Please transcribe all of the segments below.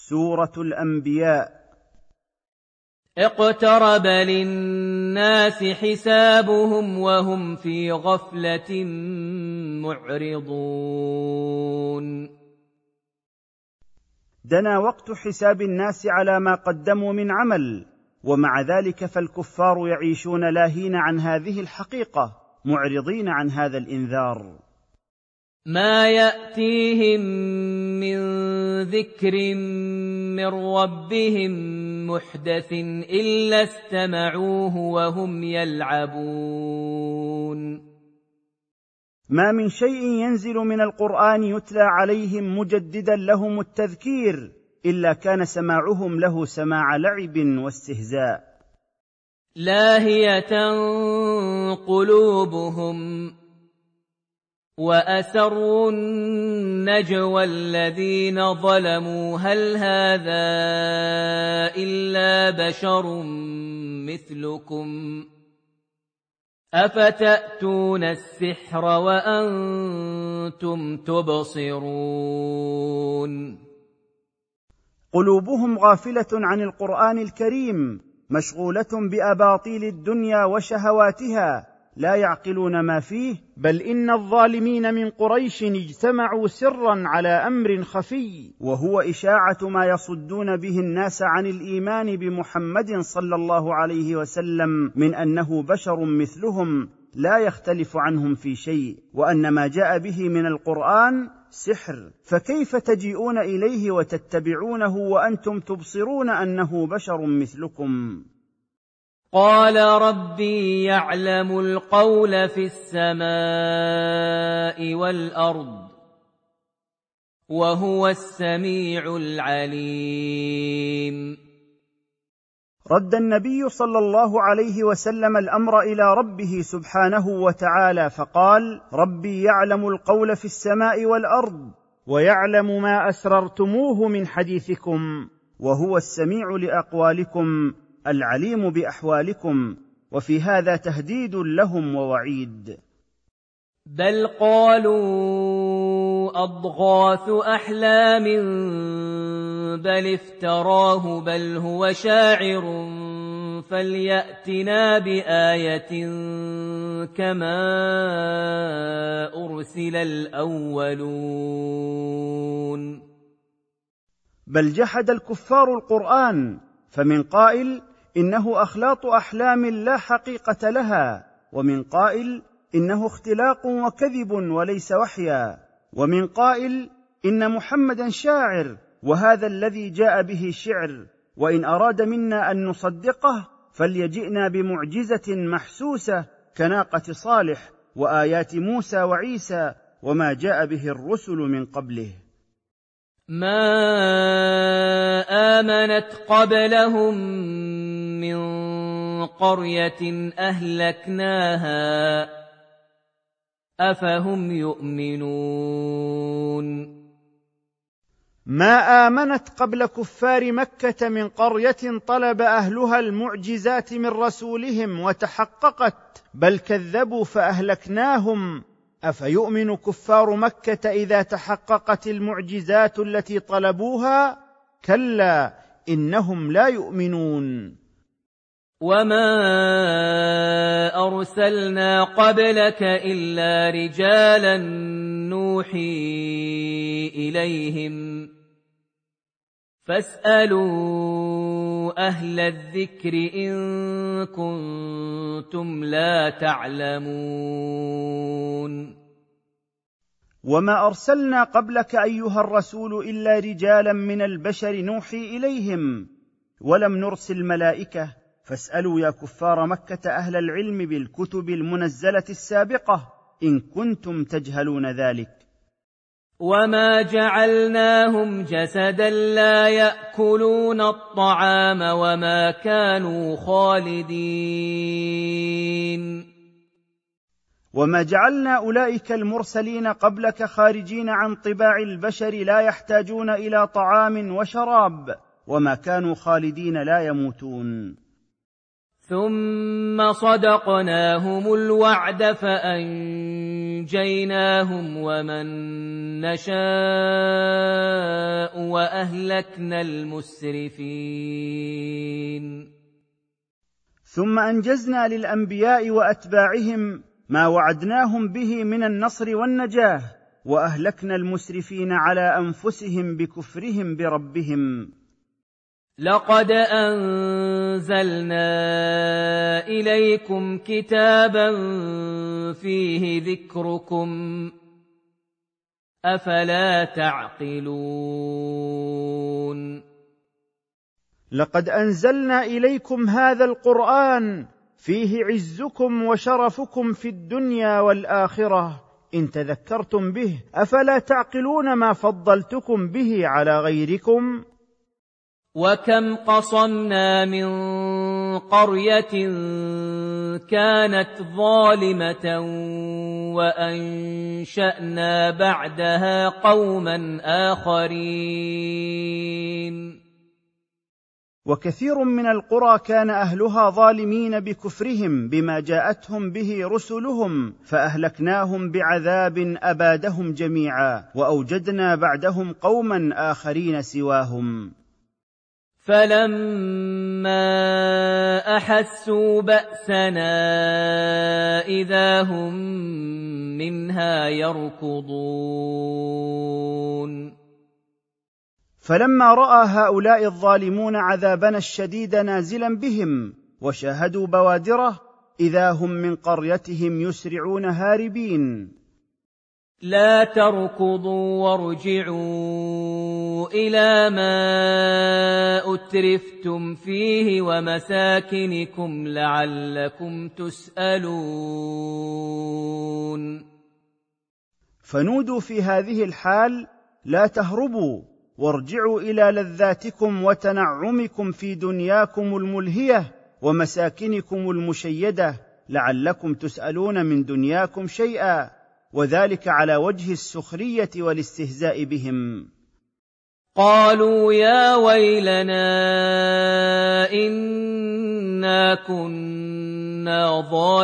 سورة الأنبياء. اقترب للناس حسابهم وهم في غفلة معرضون. دنا وقت حساب الناس على ما قدموا من عمل، ومع ذلك فالكفار يعيشون لاهين عن هذه الحقيقة، معرضين عن هذا الإنذار. ما يأتيهم من ذكر من ربهم محدث إلا استمعوه وهم يلعبون. ما من شيء ينزل من القرآن يتلى عليهم مجددا لهم التذكير إلا كان سماعهم له سماع لعب واستهزاء. لاهية قلوبهم وأسروا النجوى الذين ظلموا هل هذا إلا بشر مثلكم أفتأتون السحر وأنتم تبصرون. قلوبهم غافلة عن القرآن الكريم، مشغولة بأباطيل الدنيا وشهواتها، لا يعقلون ما فيه، بل إن الظالمين من قريش اجتمعوا سرا على أمر خفي، وهو إشاعة ما يصدون به الناس عن الإيمان بمحمد صلى الله عليه وسلم من أنه بشر مثلهم لا يختلف عنهم في شيء، وأن ما جاء به من القرآن سحر، فكيف تجيئون إليه وتتبعونه وأنتم تبصرون أنه بشر مثلكم؟ قال ربي يعلم القول في السماء والأرض وهو السميع العليم. رد النبي صلى الله عليه وسلم الأمر إلى ربه سبحانه وتعالى فقال: ربي يعلم القول في السماء والأرض ويعلم ما أسررتموه من حديثكم وهو السميع لأقوالكم العليم بأحوالكم. وفي هذا تهديد لهم ووعيد. بل قالوا أضغاث أحلام بل افتراه بل هو شاعر فليأتنا بآية كما أرسل الأولون. بل جحد الكفار القرآن، فمن قائل إنه أخلاط أحلام لا حقيقة لها، ومن قائل إنه اختلاق وكذب وليس وحيا، ومن قائل إن محمدا شاعر وهذا الذي جاء به شعر، وإن أراد منا أن نصدقه فليجئنا بمعجزة محسوسة كناقة صالح وآيات موسى وعيسى وما جاء به الرسل من قبله. ما آمنت قبلهم من قرية أهلكناها أفهم يؤمنون. ما آمنت قبل كفار مكة من قرية طلب أهلها المعجزات من رسولهم وتحققت، بل كذبوا فأهلكناهم. أفيؤمن كفار مكة إذا تحققت المعجزات التي طلبوها؟ كلا إنهم لا يؤمنون. وما أرسلنا قبلك إلا رجالا نوحي إليهم فاسألوا أهل الذكر إن كنتم لا تعلمون. وما أرسلنا قبلك أيها الرسول إلا رجالا من البشر نوحي إليهم، ولم نرسل ملائكة، فاسألوا يا كفار مكة أهل العلم بالكتب المنزلة السابقة إن كنتم تجهلون ذلك. وما جعلناهم جسدا لا يأكلون الطعام وما كانوا خالدين. وما جعلنا أولئك المرسلين قبلك خارجين عن طباع البشر لا يحتاجون إلى طعام وشراب، وما كانوا خالدين لا يموتون. ثم صدقناهم الوعد فأنجيناهم ومن نشاء وأهلكنا المسرفين. ثم أنجزنا للأنبياء وأتباعهم ما وعدناهم به من النصر والنجاة، وأهلكنا المسرفين على أنفسهم بكفرهم بربهم. لقد أنزلنا إليكم كتابا فيه ذكركم أفلا تعقلون. لقد أنزلنا إليكم هذا القرآن فيه عزكم وشرفكم في الدنيا والآخرة، إن تذكرتم به أفلا تعقلون ما فضلتكم به على غيركم. وكم قصمنا من قرية كانت ظالمة وأنشأنا بعدها قوما آخرين. وكثير من القرى كان أهلها ظالمين بكفرهم بما جاءتهم به رسلهم، فأهلكناهم بعذاب أبادهم جميعا، وأوجدنا بعدهم قوما آخرين سواهم. فلما أحسوا بأسنا إذا هم منها يركضون. فلما رأى هؤلاء الظالمون عذابنا الشديد نازلا بهم وشاهدوا بوادره إذا هم من قريتهم يسرعون هاربين. لا تركضوا وارجعوا إلى ما أترفتم فيه ومساكنكم لعلكم تسألون. فنودوا في هذه الحال: لا تهربوا وارجعوا إلى لذاتكم وتنعمكم في دنياكم الملهية ومساكنكم المشيدة لعلكم تسألون من دنياكم شيئا، وذلك على وجه السخرية والاستهزاء بهم. قالوا يا ويلنا إنا كنا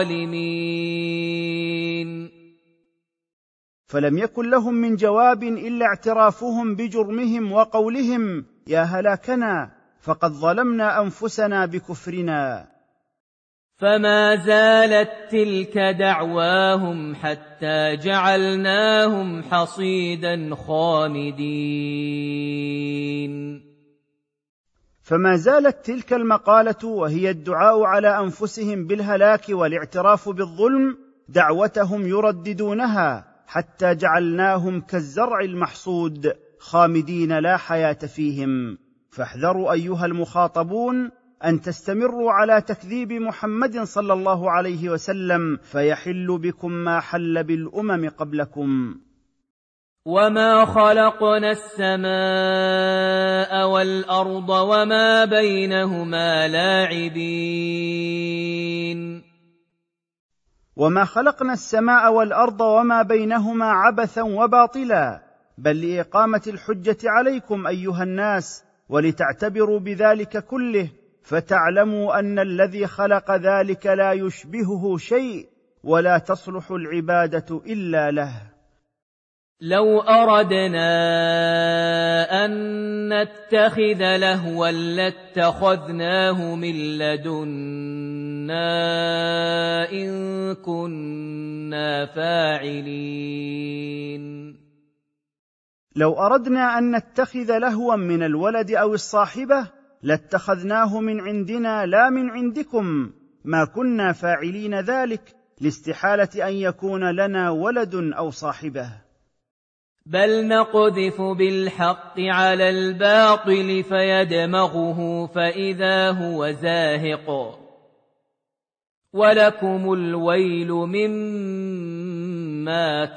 ظالمين. فلم يكن لهم من جواب إلا اعترافهم بجرمهم وقولهم: يا هلاكنا فقد ظلمنا أنفسنا بكفرنا. فما زالت تلك دعواهم حتى جعلناهم حصيدا خامدين. فما زالت تلك المقالة وهي الدعاء على أنفسهم بالهلاك والاعتراف بالظلم دعوتهم يرددونها حتى جعلناهم كالزرع المحصود خامدين لا حياة فيهم. فاحذروا أيها المخاطبون أن تستمروا على تكذيب محمد صلى الله عليه وسلم فيحل بكم ما حل بالأمم قبلكم. وما خلقنا السماء والأرض وما بينهما لاعبين. وما خلقنا السماء والأرض وما بينهما عبثا وباطلا، بل لإقامة الحجة عليكم أيها الناس، ولتعتبروا بذلك كله، فتعلموا أن الذي خلق ذلك لا يشبهه شيء ولا تصلح العبادة إلا له. لو أردنا أن نتخذ لهوا لاتخذناه من لدنا إن كنا فاعلين. لو أردنا أن نتخذ لهوا من الولد أو الصاحبة لاتخذناه من عندنا لا من عندكم، ما كنا فاعلين ذلك لاستحالة أن يكون لنا ولد أو صاحبة. بل نقذف بالحق على الباطل فيدمغه فإذا هو زاهق ولكم الويل مما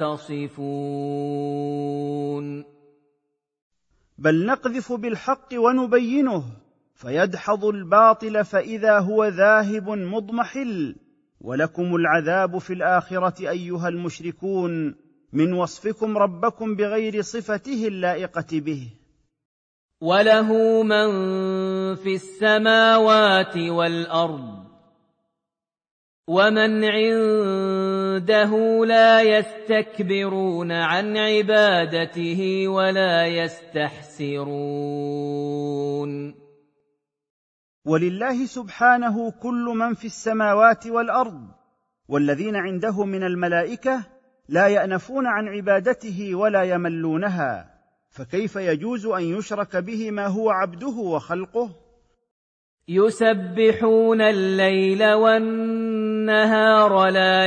تصفون. بل نقذف بالحق ونبينه فيدحض الباطل فإذا هو ذاهب مضمحل، ولكم العذاب في الآخرة أيها المشركون من وصفكم ربكم بغير صفته اللائقة به. وله من في السماوات والأرض ومن عنده لا يستكبرون عن عبادته ولا يستحسرون. ولله سبحانه كل من في السماوات والأرض، والذين عنده من الملائكة لا يأنفون عن عبادته ولا يملونها، فكيف يجوز أن يشرك به ما هو عبده وخلقه؟ يسبحون الليل والنهار لا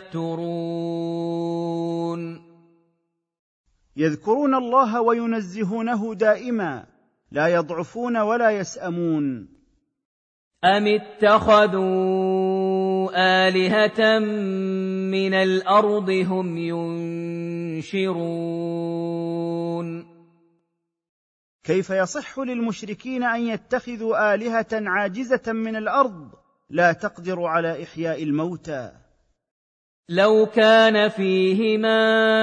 يفترون. يذكرون الله وينزهونه دائما، لا يضعفون ولا يسأمون. أم اتخذوا آلهة من الأرض هم ينشرون. كيف يصح للمشركين أن يتخذوا آلهة عاجزة من الأرض لا تقدر على إحياء الموتى؟ لو كان فيهما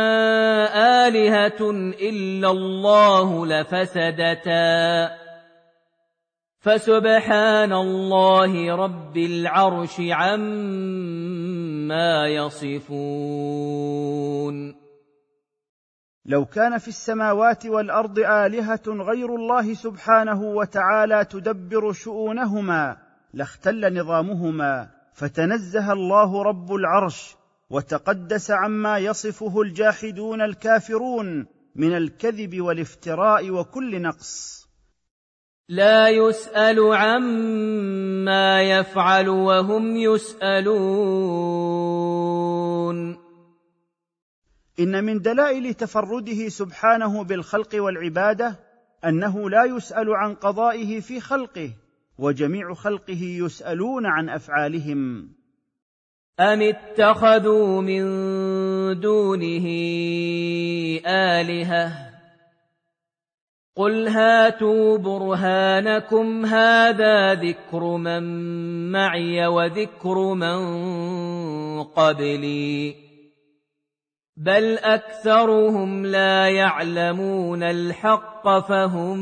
آلهة إلا الله لفسدتا، فسبحان الله رب العرش عما يصفون. لو كان في السماوات والأرض آلهة غير الله سبحانه وتعالى تدبر شؤونهما لاختل نظامهما، فتنزه الله رب العرش وتقدس عما يصفه الجاحدون الكافرون من الكذب والافتراء وكل نقص. لا يسأل عما يفعل وهم يسألون. إن من دلائل تفرده سبحانه بالخلق والعبادة أنه لا يسأل عن قضائه في خلقه، وجميع خلقه يسألون عن أفعالهم. أم اتخذوا من دونه آلهة قل هاتوا برهانكم هذا ذكر من معي وذكر من قبلي بل أكثرهم لا يعلمون الحق فهم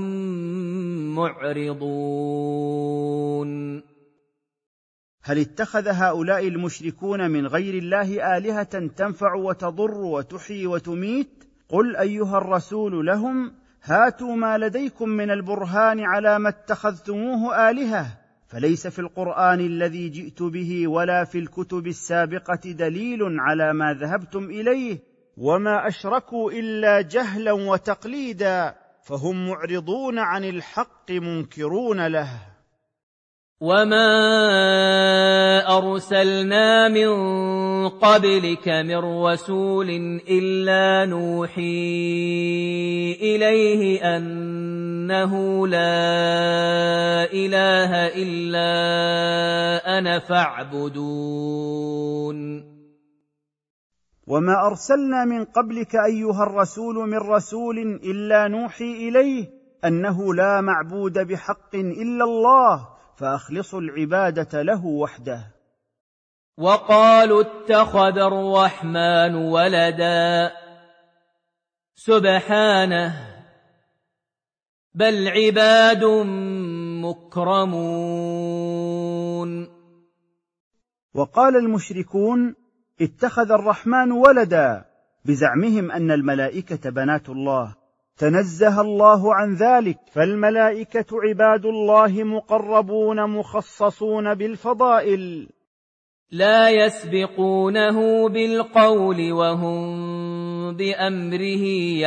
معرضون. هل اتخذ هؤلاء المشركون من غير الله آلهة تنفع وتضر وتحيي وتميت؟ قل أيها الرسول لهم هاتوا ما لديكم من البرهان على ما اتخذتموه آلهة، فليس في القرآن الذي جئت به ولا في الكتب السابقة دليل على ما ذهبتم إليه، وما أشركوا إلا جهلا وتقليدا، فهم معرضون عن الحق منكرون له. وما أرسلنا من قبلك من رسول إلا نوحي إليه أنه لا إله إلا أنا فاعبدون. وما أرسلنا من قبلك أيها الرسول من رسول إلا نوحي إليه أنه لا معبود بحق إلا الله فأخلصوا العبادة له وحده. وقالوا اتخذ الرحمن ولدا سبحانه بل عباد مكرمون. وقال المشركون اتخذ الرحمن ولدا بزعمهم أن الملائكة بنات الله، تنزه الله عن ذلك، فالملائكة عباد الله مقربون مخصصون بالفضائل، لا يسبقونه بالقول وهم بأمره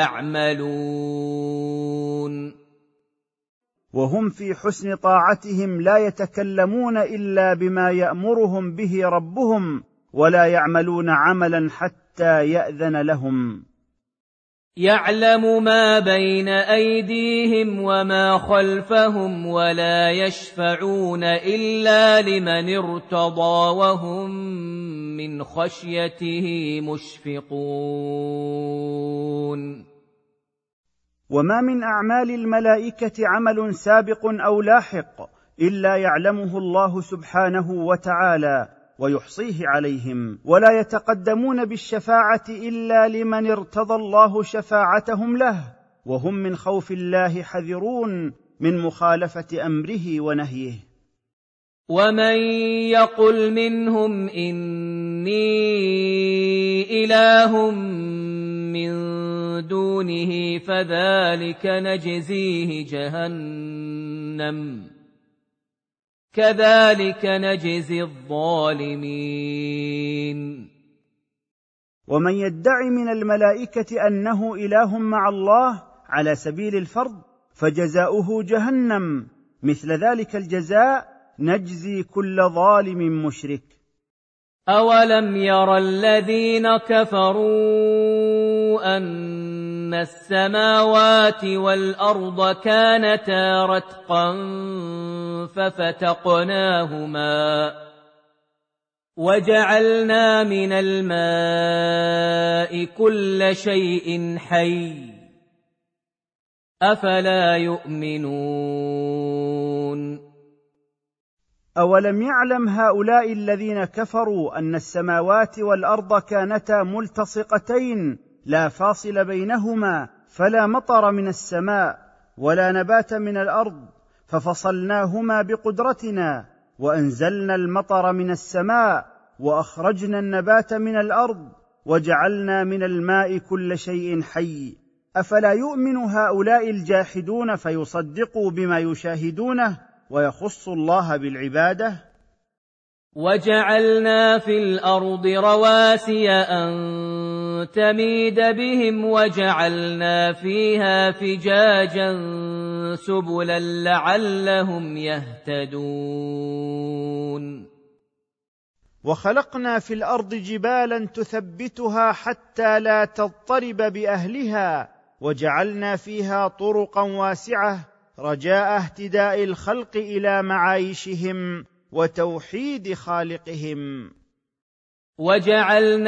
يعملون. وهم في حسن طاعتهم لا يتكلمون إلا بما يأمرهم به ربهم، ولا يعملون عملا حتى يأذن لهم. يعلم ما بين أيديهم وما خلفهم ولا يشفعون إلا لمن ارتضى وهم من خشيته مشفقون. وما من أعمال الملائكة عمل سابق أو لاحق إلا يعلمه الله سبحانه وتعالى ويحصيه عليهم، ولا يتقدمون بالشفاعة إلا لمن ارتضى الله شفاعتهم له، وهم من خوف الله حذرون من مخالفة أمره ونهيه. ومن يقل منهم إني إله من دونه فذلك نجزيه جهنم كذلك نجزي الظالمين. ومن يدعي من الملائكة أنه إله مع الله على سبيل الفرض فجزاؤه جهنم، مثل ذلك الجزاء نجزي كل ظالم مشرك. أولم ير الذين كفروا أن السماوات والأرض كانتا رتقا ففتقناهما وجعلنا من الماء كل شيء حي أفلا يؤمنون. أولم يعلم هؤلاء الذين كفروا أن السماوات والأرض كانتا ملتصقتين لا فاصل بينهما، فلا مطر من السماء ولا نبات من الأرض، ففصلناهما بقدرتنا وأنزلنا المطر من السماء وأخرجنا النبات من الأرض وجعلنا من الماء كل شيء حي، أفلا يؤمن هؤلاء الجاحدون فيصدقوا بما يشاهدونه ويخص الله بالعبادة؟ وجعلنا في الأرض رواسي أن تميد بهم وجعلنا فيها فجاجا سبلا لعلهم يهتدون. وخلقنا في الأرض جبالا تثبتها حتى لا تضطرب بأهلها، وجعلنا فيها طرقا واسعة رجاء اهتداء الخلق إلى معايشهم وتوحيد خالقهم. وجعلنا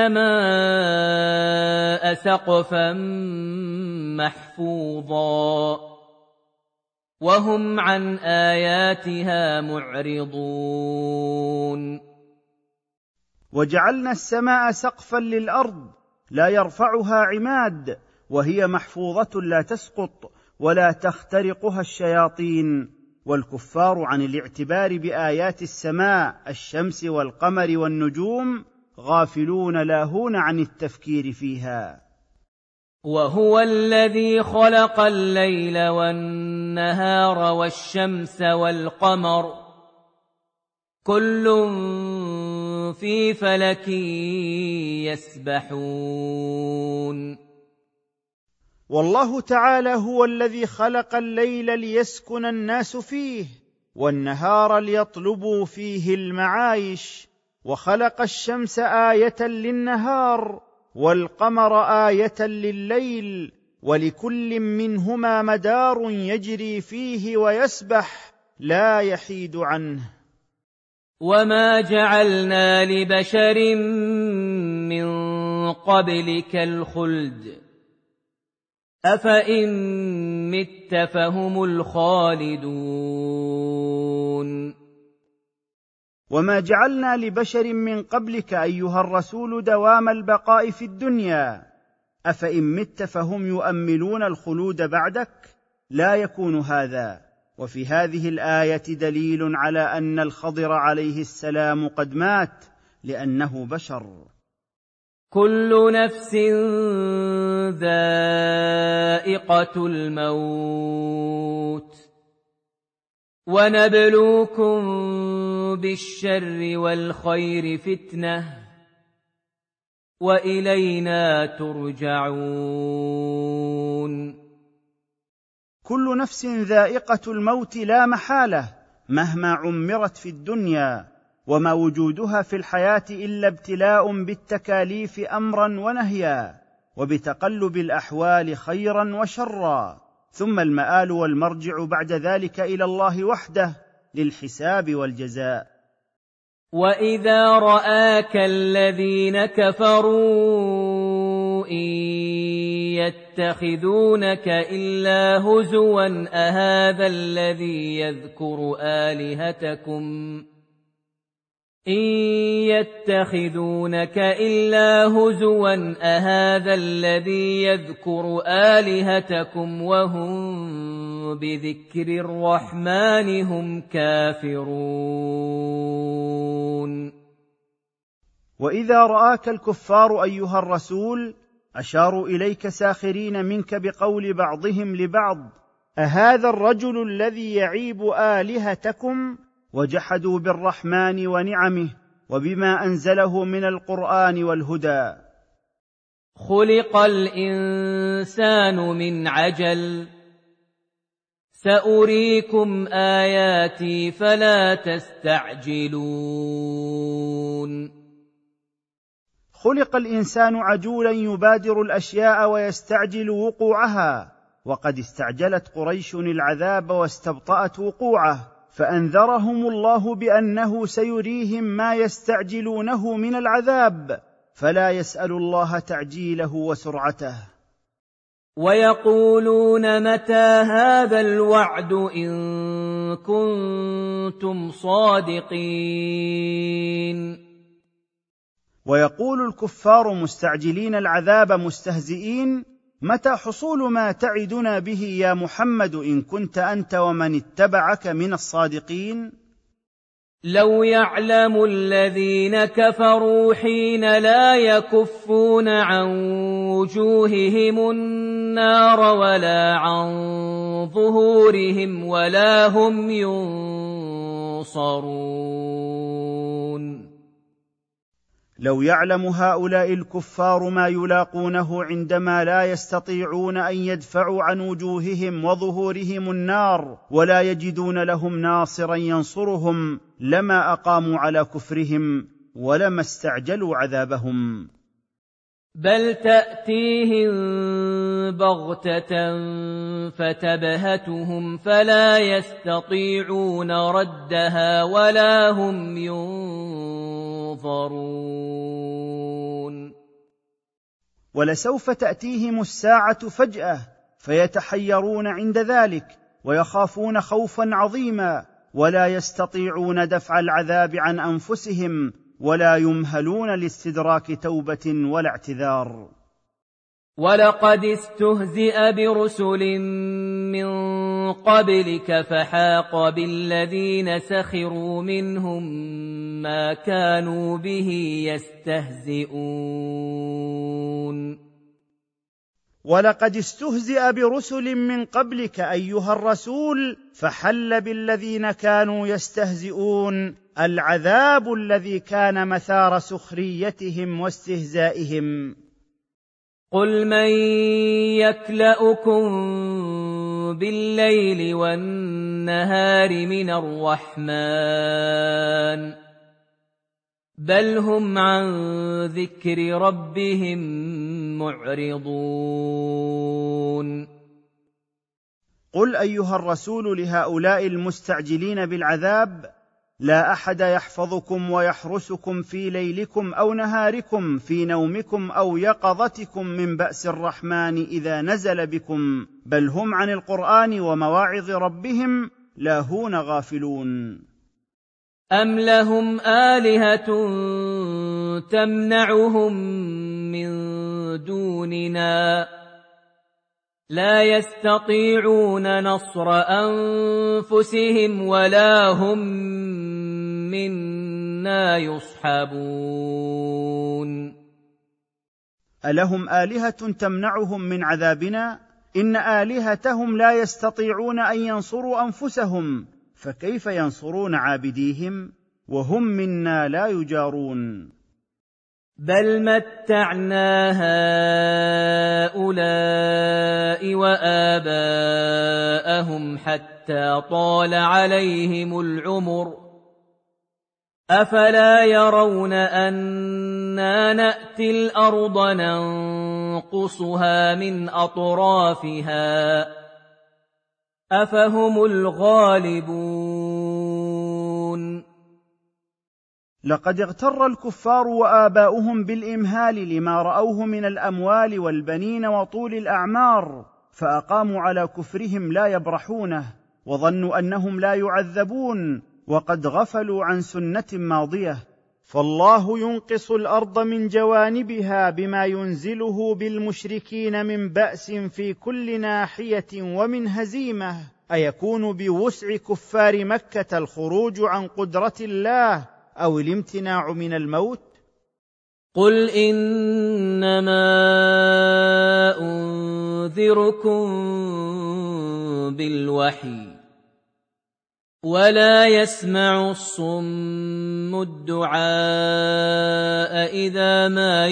السماء سقفا محفوظا وهم عن آياتها معرضون. وجعلنا السماء سقفا للأرض لا يرفعها عماد، وهي محفوظة لا تسقط ولا تخترقها الشياطين، والكفار عن الاعتبار بآيات السماء الشمس والقمر والنجوم غافلون لاهون عن التفكير فيها. وهو الذي خلق الليل والنهار والشمس والقمر كل في فلك يسبحون. والله تعالى هو الذي خلق الليل ليسكن الناس فيه، والنهار ليطلبوا فيه المعايش، وخلق الشمس آية للنهار والقمر آية لليل، ولكل منهما مدار يجري فيه ويسبح لا يحيد عنه. وما جعلنا لبشر من قبلك الخلد أفإن مت فهم الخالدون. وما جعلنا لبشر من قبلك أيها الرسول دوام البقاء في الدنيا، أفإن مت فهم يؤملون الخلود بعدك؟ لا يكون هذا. وفي هذه الآية دليل على أن الخضر عليه السلام قد مات لأنه بشر. كل نفس ذائقة الموت ونبلوكم بالشر والخير فتنة وإلينا ترجعون. كل نفس ذائقة الموت لا محالة مهما عمرت في الدنيا، وما وجودها في الحياة إلا ابتلاء بالتكاليف أمرا ونهيا، وبتقلب الأحوال خيرا وشرا، ثم المآل والمرجع بعد ذلك إلى الله وحده للحساب والجزاء. وإذا رآك الذين كفروا إن يتخذونك إلا هزوا أهذا الذي يذكر آلهتكم إن يتخذونك إلا هزوا أهذا الذي يذكر آلهتكم وهم بذكر الرحمن هم كافرون. وإذا رآك الكفار أيها الرسول أشاروا إليك ساخرين منك بقول بعضهم لبعض: أهذا الرجل الذي يعيب آلهتكم؟ وجحدوا بالرحمن ونعمه وبما أنزله من القرآن والهدى. خلق الإنسان من عجل سأريكم آياتي فلا تستعجلون. خلق الإنسان عجولا يبادر الأشياء ويستعجل وقوعها، وقد استعجلت قريش العذاب واستبطأت وقوعه، فأنذرهم الله بأنه سيريهم ما يستعجلونه من العذاب، فلا يسأل الله تعجيله وسرعته. ويقولون متى هذا الوعد إن كنتم صادقين. ويقول الكفار مستعجلين العذاب مستهزئين: متى حصول ما تعدنا به يا محمد إن كنت أنت ومن اتبعك من الصادقين؟ لو يعلم الذين كفروا حين لا يكفون عن وجوههم النار ولا عن ظهورهم ولا هم ينصرون. لو يعلم هؤلاء الكفار ما يلاقونه عندما لا يستطيعون أن يدفعوا عن وجوههم وظهورهم النار ولا يجدون لهم ناصرا ينصرهم لما أقاموا على كفرهم ولما استعجلوا عذابهم. بل تأتيهم بغتة فتبهتهم فلا يستطيعون ردها ولا هم ينظرون. ولسوف تأتيهم الساعة فجأة فيتحيرون عند ذلك ويخافون خوفا عظيما، ولا يستطيعون دفع العذاب عن أنفسهم ولا يمهلون لاستدراك توبة ولا اعتذار. ولقد استهزئ برسل من قبلك فحاق بالذين سخروا منهم ما كانوا به يستهزئون. ولقد استهزئ برسل من قبلك أيها الرسول فحل بالذين كانوا يستهزئون العذاب الذي كان مثار سخريتهم واستهزائهم. قل من يكلؤكم بالليل والنهار من الرحمن بل هم عن ذكر ربهم معرضون. قل أيها الرسول لهؤلاء المستعجلين بالعذاب: لا أحد يحفظكم ويحرسكم في ليلكم أو نهاركم، في نومكم أو يقظتكم، من بأس الرحمن إذا نزل بكم، بل هم عن القرآن ومواعظ ربهم لاهون غافلون. أم لهم آلهة تمنعهم من دوننا لا يستطيعون نصر أنفسهم ولا هم منا يصحبون. ألهم آلهة تمنعهم من عذابنا؟ إن آلهتهم لا يستطيعون أن ينصروا أنفسهم، فكيف ينصرون عابديهم وهم منا لا يجارون؟ بل متعنا هؤلاء وآباءهم حتى طال عليهم العمر أفلا يرون أنا نأتي الأرض ننقصها من أطرافها أفهم الغالبون. لقد اغتر الكفار وآباؤهم بالإمهال لما رأوه من الأموال والبنين وطول الأعمار، فأقاموا على كفرهم لا يبرحونه، وظنوا أنهم لا يعذبون، وقد غفلوا عن سنة ماضية، فالله ينقص الارض من جوانبها بما ينزله بالمشركين من باس في كل ناحيه ومن هزيمه، ايكون بوسع كفار مكه الخروج عن قدره الله او الامتناع من الموت؟ قل إنما أنذركم بالوحي ولا يسمع الصم الدعاء إذا ما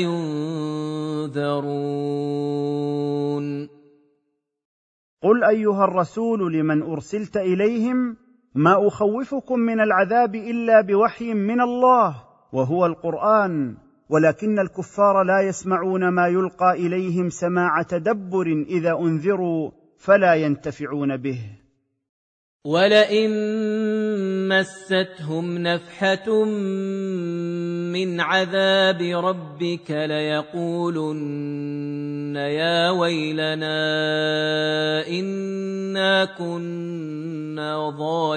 ينذرون. قل أيها الرسول لمن أرسلت إليهم: ما أخوفكم من العذاب إلا بوحي من الله وهو القرآن، ولكن الكفار لا يسمعون ما يلقى إليهم سماع تدبر إذا أنذروا فلا ينتفعون به. ولئن مستهم نفحة من عذاب ربك ليقولن يا ويلنا إنا كنا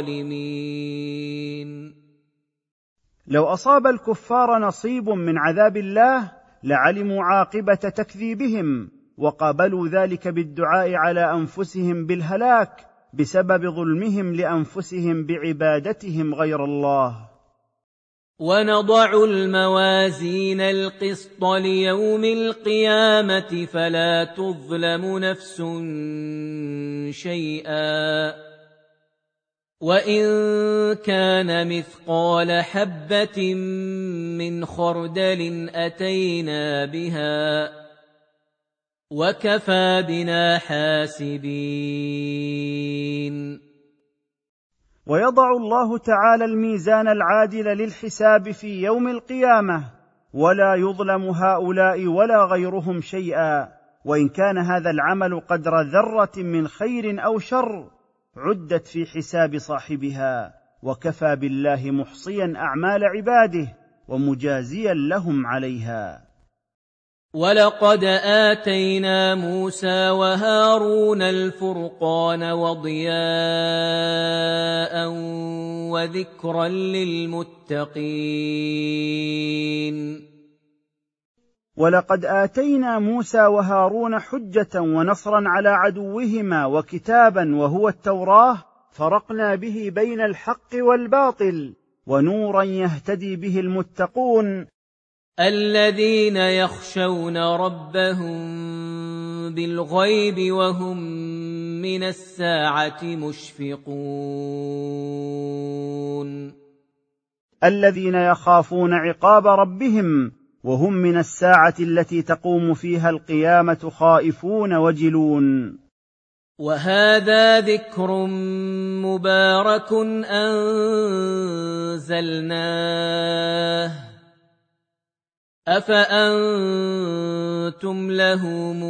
ظالمين. لو أصاب الكفار نصيب من عذاب الله لعلموا عاقبة تكذيبهم، وقابلوا ذلك بالدعاء على أنفسهم بالهلاك بسبب ظلمهم لأنفسهم بعبادتهم غير الله. ونضع الموازين القسط ليوم القيامة فلا تظلم نفس شيئا وإن كان مثقال حبة من خردل أتينا بها وكفى بنا حاسبين. ويضع الله تعالى الميزان العادل للحساب في يوم القيامة، ولا يظلم هؤلاء ولا غيرهم شيئا، وإن كان هذا العمل قدر ذرة من خير أو شر عدت في حساب صاحبها، وكفى بالله محصيا أعمال عباده ومجازيا لهم عليها. ولقد آتينا موسى وهارون الفرقان وضياء وذكرا للمتقين. ولقد آتينا موسى وهارون حجة ونصرا على عدوهما وكتابا وهو التوراة، فرقنا به بين الحق والباطل، ونورا يهتدي به المتقون الذين يخشون ربهم بالغيب وهم من الساعة مشفقون. الذين يخافون عقاب ربهم وهم من الساعة التي تقوم فيها القيامة خائفون وجلون. وهذا ذكر مبارك أنزلناه أفأنتم له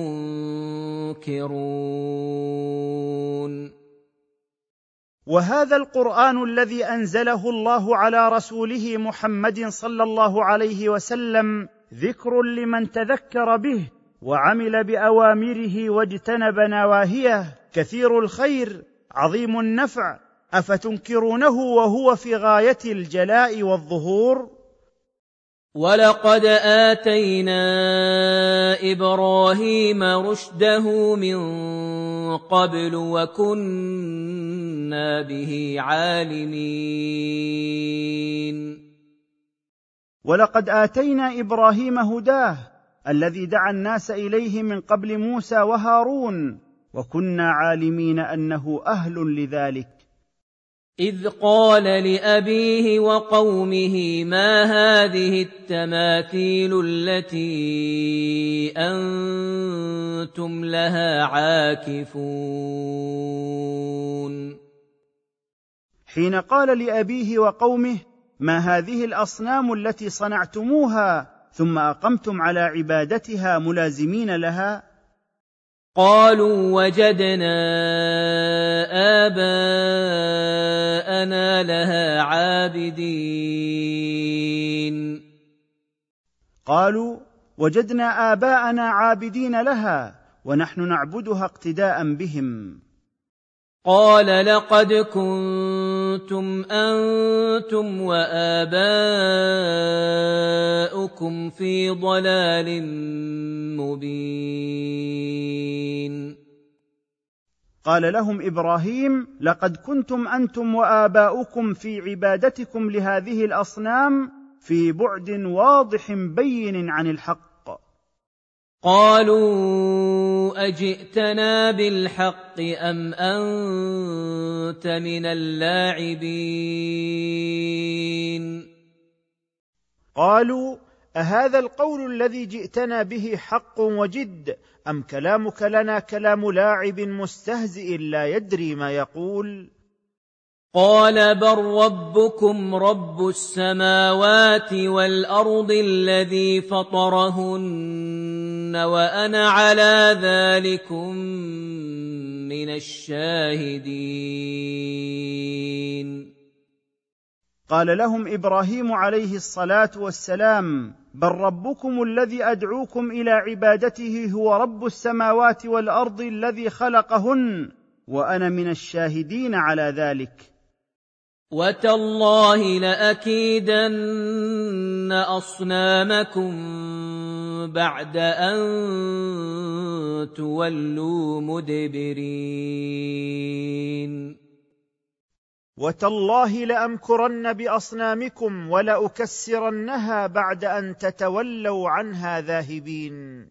منكرون. وهذا القرآن الذي أنزله الله على رسوله محمد صلى الله عليه وسلم ذكر لمن تذكر به وعمل بأوامره واجتنب نواهيه، كثير الخير عظيم النفع، أفتنكرونه وهو في غاية الجلاء والظهور؟ ولقد آتينا إبراهيم رشده من قبل وكنا به عالمين. ولقد آتينا إبراهيم هداه الذي دعا الناس إليه من قبل موسى وهارون، وكنا عالمين أنه أهل لذلك. إذ قال لأبيه وقومه ما هذه التماثيل التي أنتم لها عاكفون. حين قال لأبيه وقومه ما هذه الأصنام التي صنعتموها ثم أقمتم على عبادتها ملازمين لها؟ قالوا وجدنا آباءنا لها عابدين. قالوا وجدنا آباءنا عابدين لها ونحن نعبدها اقتداء بهم. قال لقد كنتم كنتم أنتم وآباؤكم في ضلال مبين. قال لهم إبراهيم: لقد كنتم أنتم وآباؤكم في عبادتكم لهذه الأصنام في بعد واضح بين عن الحق. قالوا أجئتنا بالحق أم أنت من اللاعبين. قالوا: أهذا القول الذي جئتنا به حق وجد أم كلامك لنا كلام لاعب مستهزئ لا يدري ما يقول؟ قال بل ربكم رب السماوات والأرض الذي فطرهن وأنا على ذلكم من الشاهدين. قال لهم إبراهيم عليه الصلاة والسلام: بل ربكم الذي أدعوكم إلى عبادته هو رب السماوات والأرض الذي خلقهن وأنا من الشاهدين على ذلك. وتالله لأكيدن أصنامكم بعد أن تولوا مدبرين. وتالله لأمكرن بأصنامكم ولأكسرنها بعد أن تتولوا عنها ذاهبين.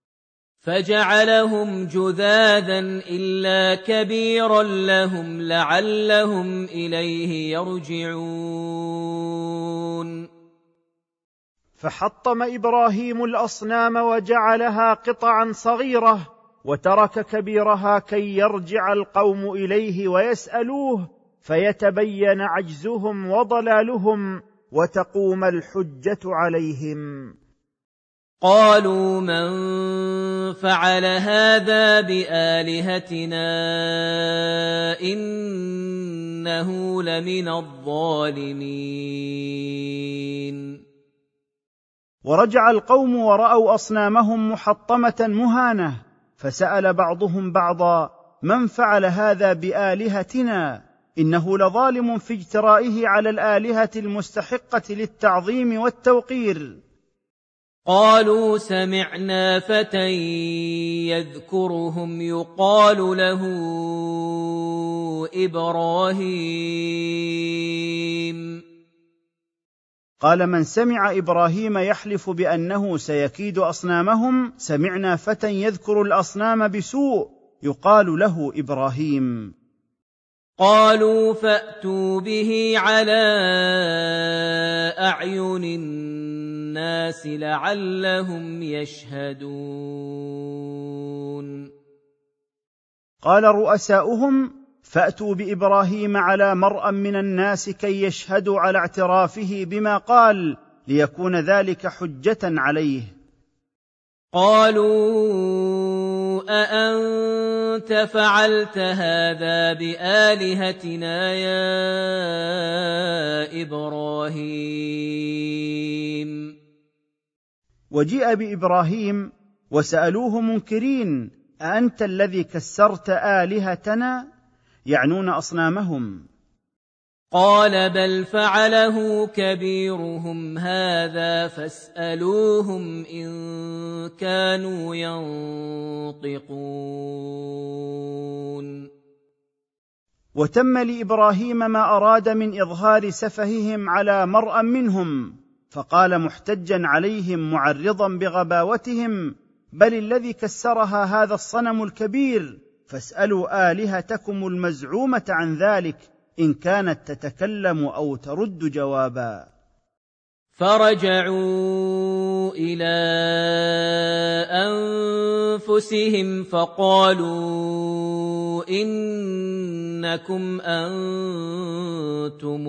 فجعلهم جذاذا إلا كبيرا لهم لعلهم إليه يرجعون. فحطم إبراهيم الأصنام وجعلها قطعا صغيرة وترك كبيرها كي يرجع القوم إليه ويسألوه فيتبين عجزهم وضلالهم وتقوم الحجة عليهم. قالوا من فعل هذا بآلهتنا إنه لمن الظالمين. ورجع القوم ورأوا أصنامهم محطمة مهانة فسأل بعضهم بعضا: من فعل هذا بآلهتنا؟ إنه لظالم في اجترائه على الآلهة المستحقة للتعظيم والتوقير. قالوا سمعنا فتى يذكرهم يقال له إبراهيم. قال من سمع إبراهيم يحلف بأنه سيكيد أصنامهم: سمعنا فتى يذكر الأصنام بسوء يقال له إبراهيم. قالوا فأتوا به على أعين الناس لعلهم يشهدون. قال رؤساؤهم: فأتوا بإبراهيم على مرأى من الناس كي يشهدوا على اعترافه بما قال ليكون ذلك حجة عليه. قالوا أأنت فعلت هذا بآلهتنا يا إبراهيم. وجيء بإبراهيم وسألوه منكرين: أأنت الذي كسرت آلهتنا؟ يعنون أصنامهم. قال بل فعله كبيرهم هذا فاسألوهم إن كانوا ينطقون. وتم لإبراهيم ما أراد من إظهار سفههم على مرأى منهم، فقال محتجا عليهم معرضا بغباوتهم: بل الذي كسرها هذا الصنم الكبير، فاسألوا آلهتكم المزعومة عن ذلك إن كانت تتكلم أو ترد جوابا. فرجعوا إلى أنفسهم فقالوا إنكم أنتم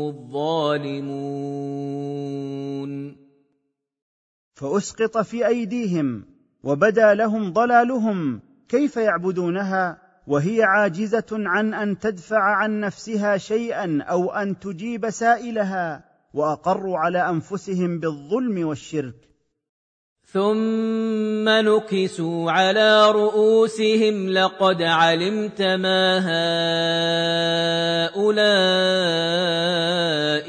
الظالمون. فأسقط في أيديهم وبدا لهم ضلالهم، كيف يعبدونها وهي عاجزة عن أن تدفع عن نفسها شيئا أو أن تجيب سائلها، وأقروا على أنفسهم بالظلم والشرك. ثم نكسوا على رؤوسهم لقد علمت ما هؤلاء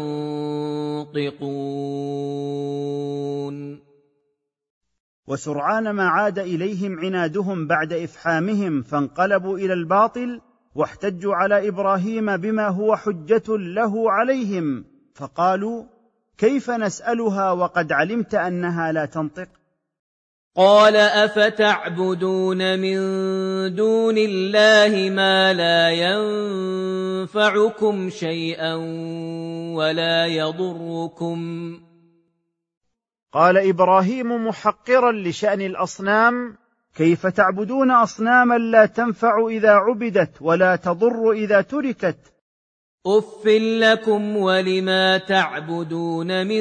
ينطقون. وسرعان ما عاد إليهم عنادهم بعد إفحامهم، فانقلبوا إلى الباطل واحتجوا على إبراهيم بما هو حجة له عليهم، فقالوا: كيف نسألها وقد علمت أنها لا تنطق؟ قال: أفتعبدون من دون الله ما لا ينفعكم شيئا ولا يضركم؟ قال إبراهيم محقرا لشأن الأصنام: كيف تعبدون أصناما لا تنفع إذا عبدت ولا تضر إذا تركت؟ أف لكم ولما تعبدون من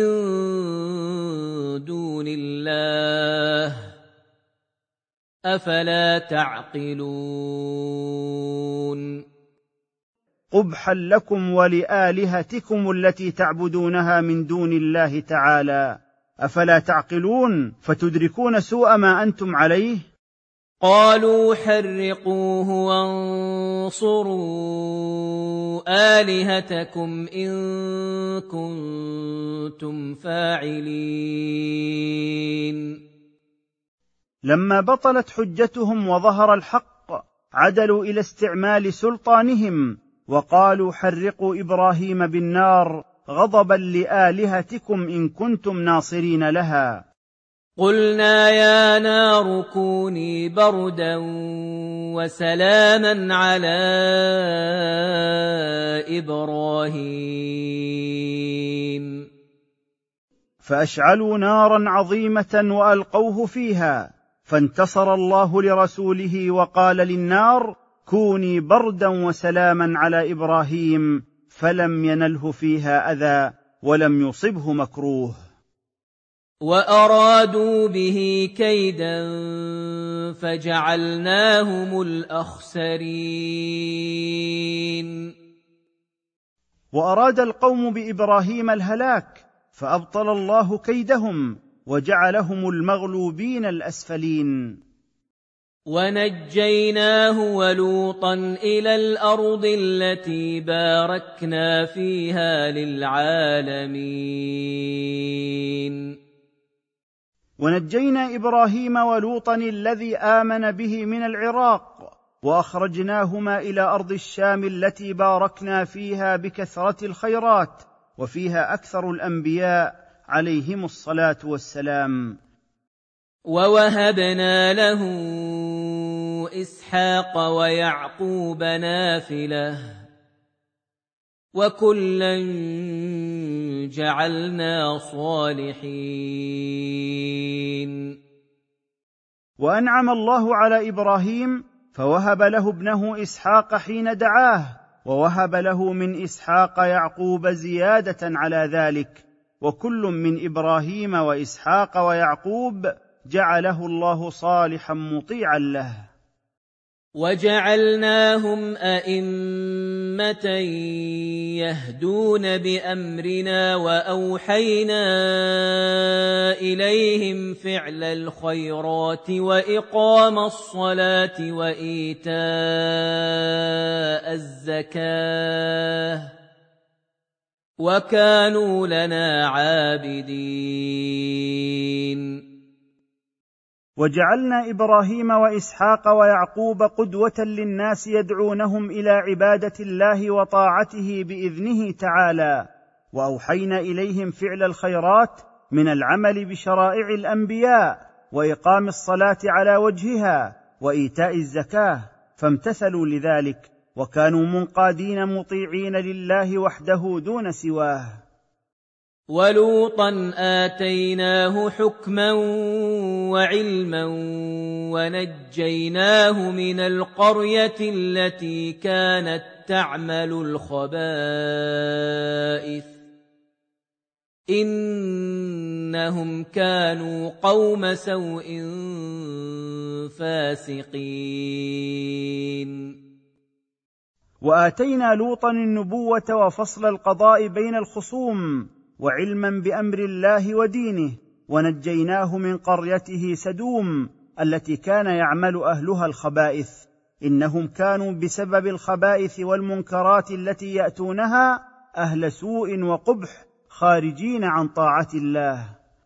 دون الله أفلا تعقلون. قبحا لكم ولآلهتكم التي تعبدونها من دون الله تعالى، أفلا تعقلون فتدركون سوء ما أنتم عليه؟ قالوا: حرقوه وانصروا آلهتكم إن كنتم فاعلين. لما بطلت حجتهم وظهر الحق عدلوا إلى استعمال سلطانهم وقالوا: حرقوا إبراهيم بالنار غضبا لآلهتكم إن كنتم ناصرين لها. قلنا: يا نار كوني بردا وسلاما على إبراهيم. فأشعلوا نارا عظيمة وألقوه فيها، فانتصر الله لرسوله وقال للنار: كوني بردا وسلاما على إبراهيم، فلم ينله فيها أذى ولم يصبه مكروه. وأرادوا به كيدا فجعلناهم الأخسرين. وأراد القوم بإبراهيم الهلاك، فأبطل الله كيدهم وجعلهم المغلوبين الأسفلين. ونجيناه ولوطا إلى الأرض التي باركنا فيها للعالمين. ونجينا إبراهيم ولوطا الذي آمن به من العراق، وأخرجناهما إلى أرض الشام التي باركنا فيها بكثرة الخيرات، وفيها أكثر الأنبياء عليهم الصلاة والسلام. ووهبنا له إسحاق ويعقوب نافلة وكلا جعلنا صالحين. وأنعم الله على إبراهيم فوهب له ابنه إسحاق حين دعاه، ووهب له من إسحاق يعقوب زيادة على ذلك، وكل من إبراهيم وإسحاق ويعقوب جعله الله صالحا مطيعا له. وجعلناهم أئمة يهدون بأمرنا وأوحينا إليهم فعل الخيرات وإقام الصلاة وإيتاء الزكاة وكانوا لنا عابدين. وجعلنا إبراهيم وإسحاق ويعقوب قدوة للناس يدعونهم إلى عبادة الله وطاعته بإذنه تعالى، وأوحينا إليهم فعل الخيرات من العمل بشرائع الأنبياء وإقام الصلاة على وجهها وإيتاء الزكاة، فامتثلوا لذلك وكانوا منقادين مطيعين لله وحده دون سواه. ولوطا آتيناه حكما وعلما ونجيناه من القرية التي كانت تعمل الخبائث إنهم كانوا قوم سوء فاسقين. وآتينا لوطا النبوة وفصل القضاء بين الخصوم وعلما بأمر الله ودينه، ونجيناه من قريته سدوم التي كان يعمل أهلها الخبائث، إنهم كانوا بسبب الخبائث والمنكرات التي يأتونها أهل سوء وقبح، خارجين عن طاعة الله.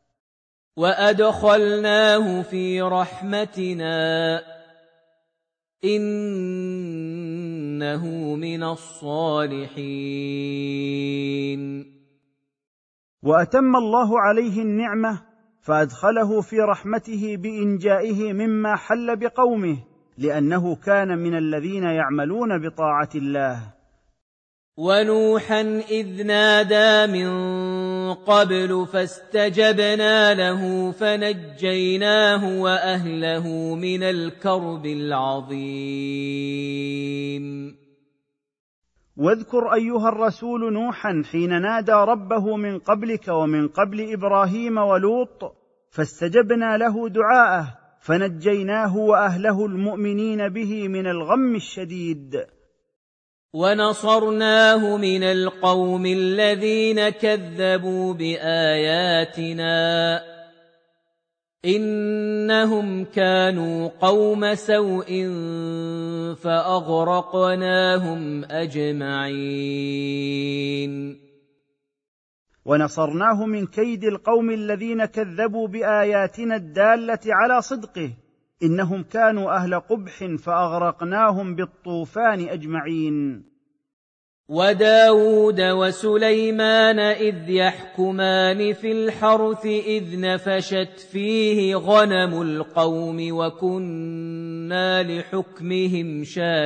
وأدخلناه في رحمتنا إنه من الصالحين. وأتم الله عليه النعمة فأدخله في رحمته بإنجائه مما حل بقومه، لأنه كان من الذين يعملون بطاعة الله. ونوحا إذ نادى من قبل فاستجبنا له فنجيناه وأهله من الكرب العظيم. واذكر أيها الرسول نوحا حين نادى ربه من قبلك ومن قبل إبراهيم ولوط، فاستجبنا له دعاءه فنجيناه وأهله المؤمنين به من الغم الشديد. ونصرناه من القوم الذين كذبوا بآياتنا إنهم كانوا قوم سوء فأغرقناهم أجمعين. ونصرناه من كيد القوم الذين كذبوا بآياتنا الدالة على صدقه، إنهم كانوا أهل قبح فأغرقناهم بالطوفان أجمعين. وداود وسليمان إذ يحكمان في الحرث إذ نفشت فيه غنم القوم وكنا لحكمهم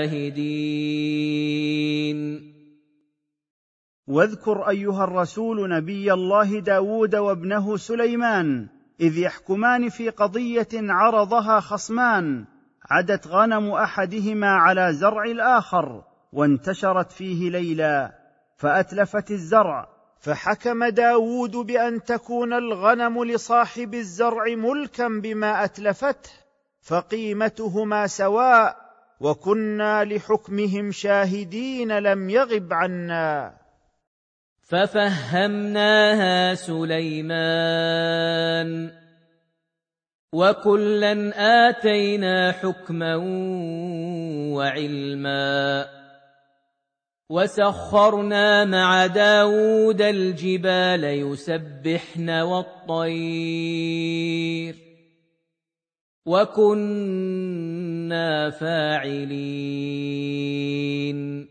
شاهدين. واذكر أيها الرسول نبي الله داود وابنه سليمان إذ يحكمان في قضية عرضها خصمان، عدت غنم أحدهما على زرع الآخر وانتشرت فيه ليلا فأتلفت الزرع، فحكم داود بأن تكون الغنم لصاحب الزرع ملكا بما أتلفته، فقيمتهما سواء، وكنا لحكمهم شاهدين لم يغب عنا. ففهمناها سليمان وكلا آتينا حكما وعلما وسخرنا مع داود الجبال يسبحن والطير وكنا فاعلين.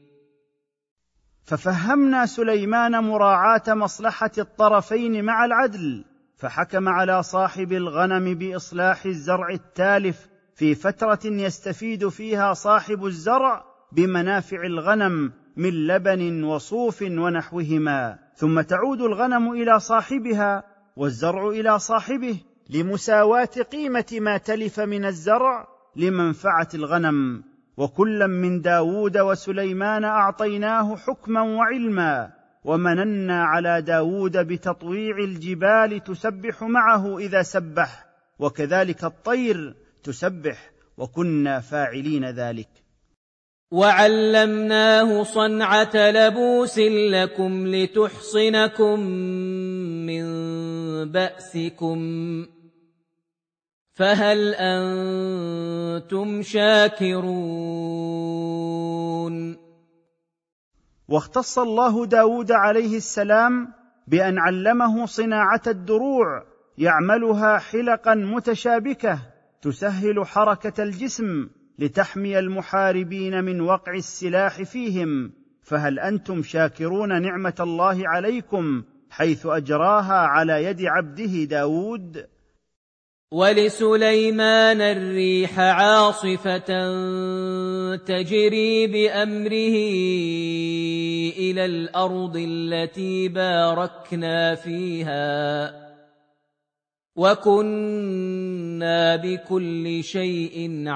ففهمنا سليمان مراعاة مصلحة الطرفين مع العدل، فحكم على صاحب الغنم بإصلاح الزرع التالف في فترة يستفيد فيها صاحب الزرع بمنافع الغنم من لبن وصوف ونحوهما، ثم تعود الغنم إلى صاحبها والزرع إلى صاحبه لمساواة قيمة ما تلف من الزرع لمنفعة الغنم. وكلا من داود وسليمان أعطيناه حكما وعلما، ومننا على داود بتطويع الجبال تسبح معه إذا سبح، وكذلك الطير تسبح، وكنا فاعلين ذلك. وعلمناه صنعة لبوس لكم لتحصنكم من بأسكم فهل أنتم شاكرون؟ واختص الله داود عليه السلام بأن علمه صناعة الدروع يعملها حلقا متشابكة تسهل حركة الجسم لتحمي المحاربين من وقع السلاح فيهم، فهل أنتم شاكرون نعمة الله عليكم حيث أجراها على يد عبده داود؟ ولسليمان الريح عاصفة تجري بأمره إلى الأرض التي باركنا فيها وكنا بكل شيء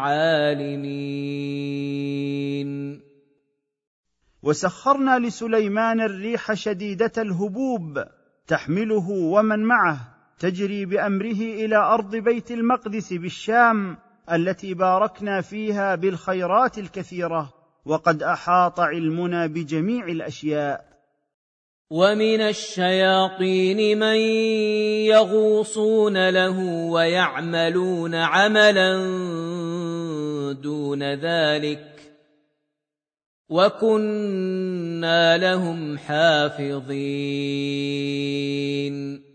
عالمين. وسخرنا لسليمان الريح شديدة الهبوب تحمله ومن معه تجري بأمره إلى أرض بيت المقدس بالشام التي باركنا فيها بالخيرات الكثيرة، وقد أحاط علمنا بجميع الأشياء. ومن الشياطين من يغوصون له ويعملون عملا دون ذلك وكنا لهم حافظين.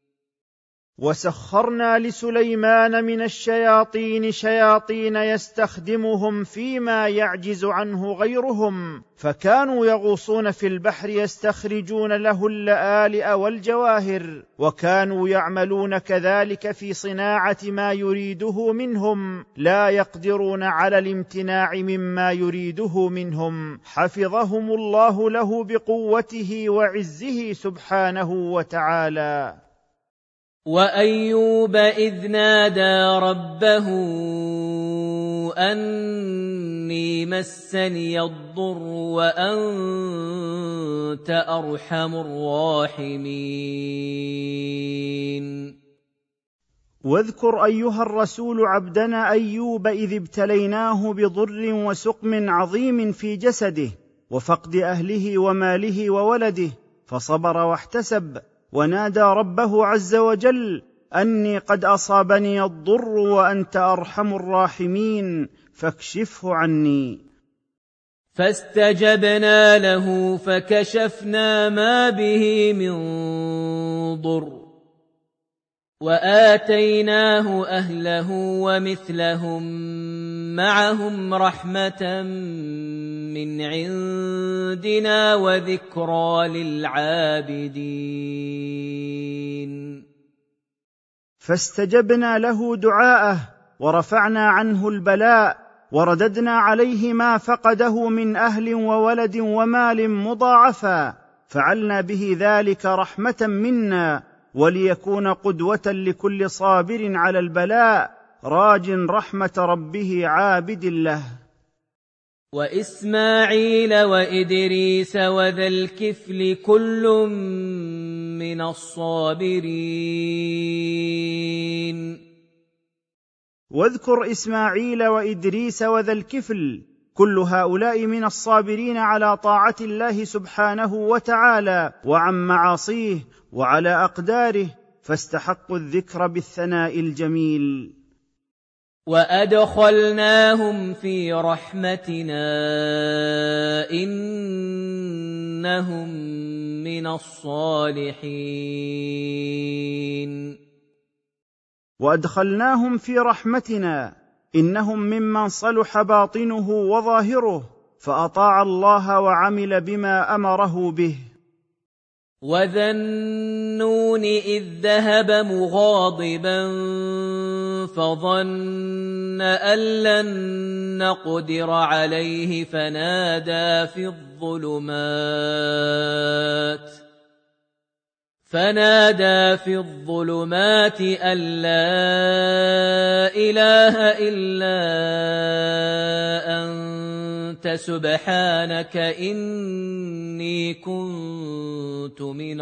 وسخرنا لسليمان من الشياطين شياطين يستخدمهم فيما يعجز عنه غيرهم، فكانوا يغوصون في البحر يستخرجون له اللآلئ والجواهر، وكانوا يعملون كذلك في صناعة ما يريده منهم، لا يقدرون على الامتناع مما يريده منهم، حفظهم الله له بقوته وعزه سبحانه وتعالى. وأيوب إذ نادى ربه أني مسني الضر وأنت أرحم الراحمين. واذكر أيها الرسول عبدنا أيوب إذ ابتليناه بضر وسقم عظيم في جسده وفقد أهله وماله وولده، فصبر واحتسب ونادى ربه عز وجل أني قد أصابني الضر وأنت أرحم الراحمين فاكشفه عني. فاستجبنا له فكشفنا ما به من ضر وآتيناه أهله ومثلهم معهم رحمة من عندنا وذكرى للعابدين. فاستجبنا له دعاءه ورفعنا عنه البلاء ورددنا عليه ما فقده من أهل وولد ومال مضاعفا، فعلنا به ذلك رحمة منا وليكون قدوة لكل صابر على البلاء راج رحمة ربه عابد له. وإسماعيل وإدريس وذا الكفل كل من الصابرين. واذكر إسماعيل وإدريس وذا الكفل، كل هؤلاء من الصابرين على طاعة الله سبحانه وتعالى وعن معاصيه وعلى أقداره، فاستحقوا الذكر بالثناء الجميل. وأدخلناهم في رحمتنا إنهم من الصالحين. وأدخلناهم في رحمتنا إنهم ممن صلح باطنه وظاهره، فأطاع الله وعمل بما أمره به. وذا النون إذ ذهب مغاضبا فظن أن لن نقدر عليه فنادى في الظلمات أن لا إله إلا أنت سبحانك إني كنت من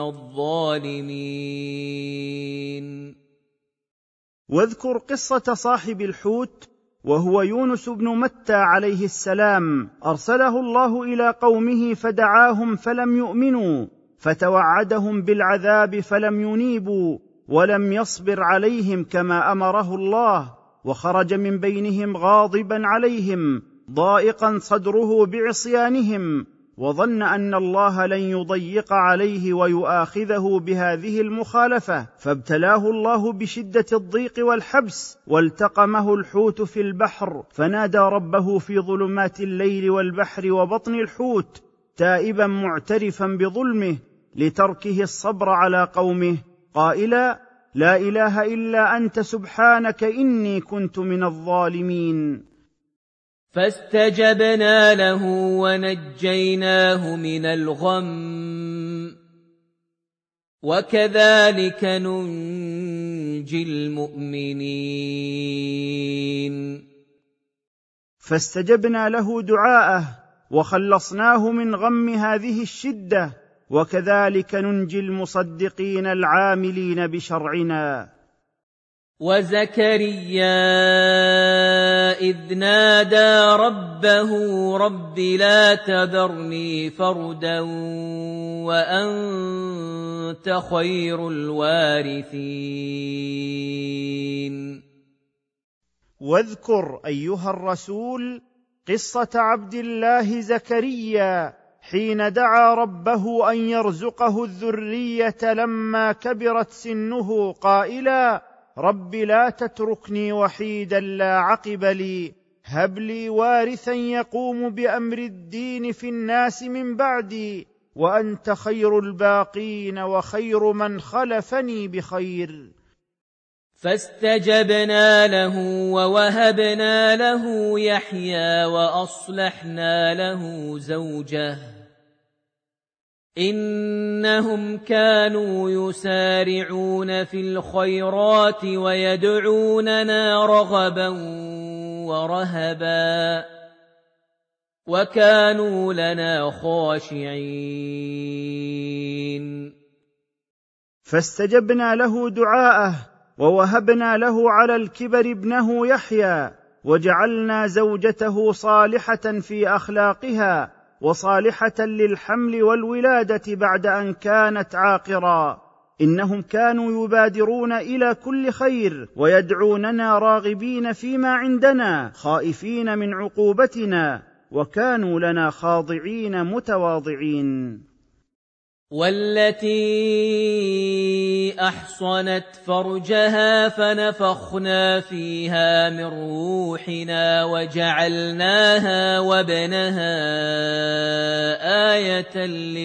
الظالمين. واذكر قصة صاحب الحوت وهو يونس بن متى عليه السلام، أرسله الله إلى قومه فدعاهم فلم يؤمنوا، فتوعدهم بالعذاب فلم ينيبوا ولم يصبر عليهم كما أمره الله، وخرج من بينهم غاضبا عليهم ضائقا صدره بعصيانهم، وظن أن الله لن يضيق عليه ويؤاخذه بهذه المخالفة، فابتلاه الله بشدة الضيق والحبس، والتقمه الحوت في البحر، فنادى ربه في ظلمات الليل والبحر وبطن الحوت تائبا معترفا بظلمه لتركه الصبر على قومه قائلا لا إله إلا أنت سبحانك إني كنت من الظالمين. فاستجبنا له ونجيناه من الغم وكذلك ننجي المؤمنين. فاستجبنا له دعاءه وخلصناه من غم هذه الشدة، وكذلك ننجي المصدقين العاملين بشرعنا. وزكريا إذ نادى ربه رب لا تذرني فردا وأنت خير الوارثين. واذكر أيها الرسول قصة عبد الله زكريا حين دعا ربه أن يرزقه الذرية لما كبرت سنه قائلا: رب لا تتركني وحيدا لا عقب لي، هب لي وارثا يقوم بأمر الدين في الناس من بعدي، وأنت خير الباقين وخير من خلفني بخير. فاستجبنا له ووهبنا له يحيى وأصلحنا له زوجه إنهم كانوا يسارعون في الخيرات ويدعوننا رغبا ورهبا وكانوا لنا خاشعين. فاستجبنا له دعاءه ووهبنا له على الكبر ابنه يحيى، وجعلنا زوجته صالحة في أخلاقها وصالحة للحمل والولادة بعد أن كانت عاقرا. إنهم كانوا يبادرون إلى كل خير ويدعوننا راغبين فيما عندنا خائفين من عقوبتنا، وكانوا لنا خاضعين متواضعين. والتي أحصنت فرجها فنفخنا فيها من روحنا وجعلناها وابنها آية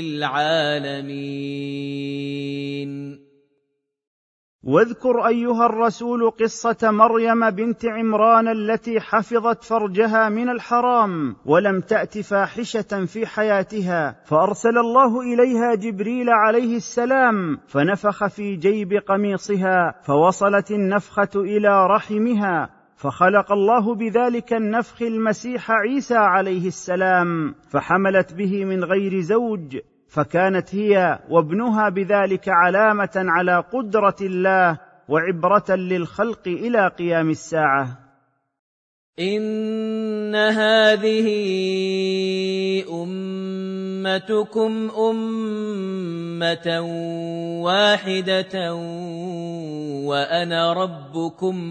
للعالمين. واذكر أيها الرسول قصة مريم بنت عمران التي حفظت فرجها من الحرام ولم تأت فاحشة في حياتها، فأرسل الله إليها جبريل عليه السلام فنفخ في جيب قميصها فوصلت النفخة إلى رحمها، فخلق الله بذلك النفخ المسيح عيسى عليه السلام، فحملت به من غير زوج، فكانت هي وابنها بذلك علامة على قدرة الله وعبرة للخلق إلى قيام الساعة. إن هذه أمتكم أمة واحدة وأنا ربكم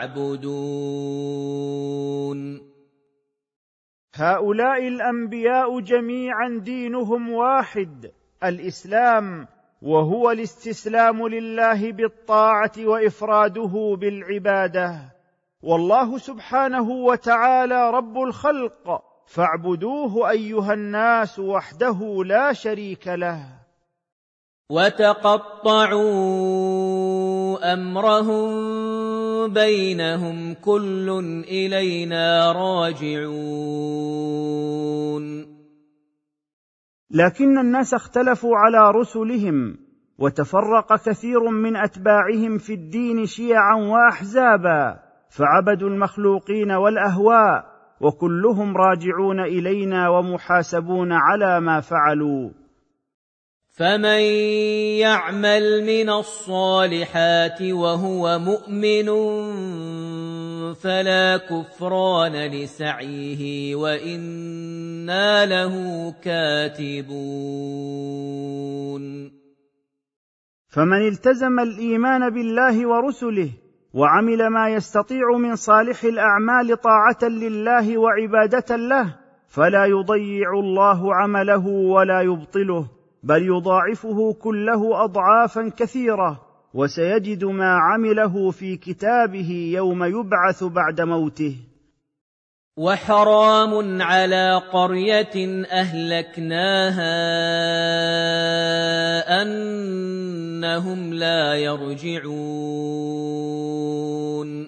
فاعبدون. هؤلاء الأنبياء جميعا دينهم واحد، الإسلام، وهو الاستسلام لله بالطاعة وإفراده بالعبادة. والله سبحانه وتعالى رب الخلق، فاعبدوه أيها الناس وحده لا شريك له. وتقطعوا أمرهم بينهم كل إلينا راجعون. لكن الناس اختلفوا على رسلهم، وتفرق كثير من أتباعهم في الدين شيعا وأحزابا، فعبدوا المخلوقين والأهواء، وكلهم راجعون إلينا ومحاسبون على ما فعلوا. فمن يعمل من الصالحات وهو مؤمن فلا كفران لسعيه وإنا له كاتبون. فمن التزم الإيمان بالله ورسله وعمل ما يستطيع من صالح الأعمال طاعة لله وعبادة له، فلا يضيع الله عمله ولا يبطله، بل يضاعفه كله أضعافا كثيرة، وسيجد ما عمله في كتابه يوم يبعث بعد موته. وحرام على قرية أهلكناها أنهم لا يرجعون.